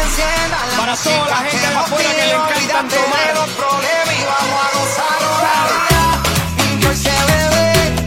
encienda la para toda la gente de afuera que le encantan tomar los problemas y vamos a gozarlo. Que hoy se bebe.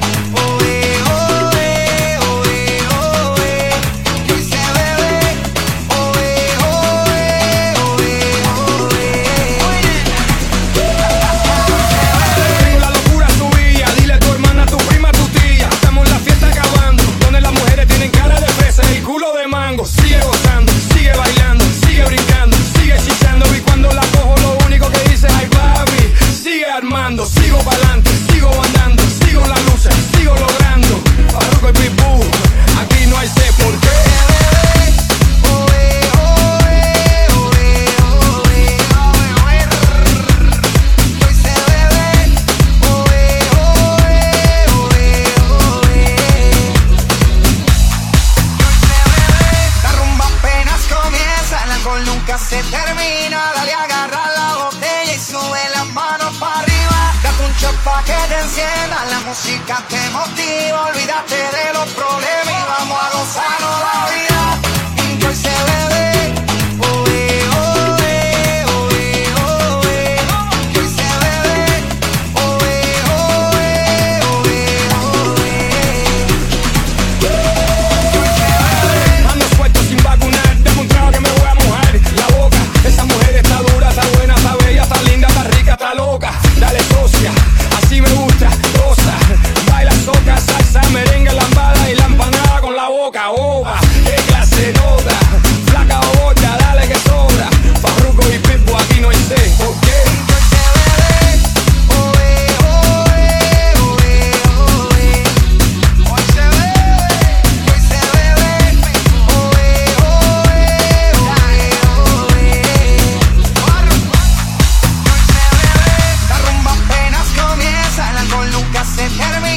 Sigue gozando, sigue bailando, sigue brincando, sigue chichando. Y cuando la cojo lo único que dice ay papi, sigue armando. Sigo pa'lante, sigo andando, sigo la lucha, sigo logrando. Farruko y Pitbull, aquí no hay sé por qué. Nunca se termina, dale agarra la botella y sube las manos para arriba. Date un shot pa' que te encienda, la música te motiva. Olvídate de los problemas y vamos a gozarnos la vida. Que hoy se bebe. Dale socia, así me gusta, goza. Baila soca, salsa, merengue, lambada y la empanada con la boca. Opa, qué clase nota, flaca o gorda, dale que sobra. Farruko y Pitbull, aquí no hay sé, ¿por qué? Se termina.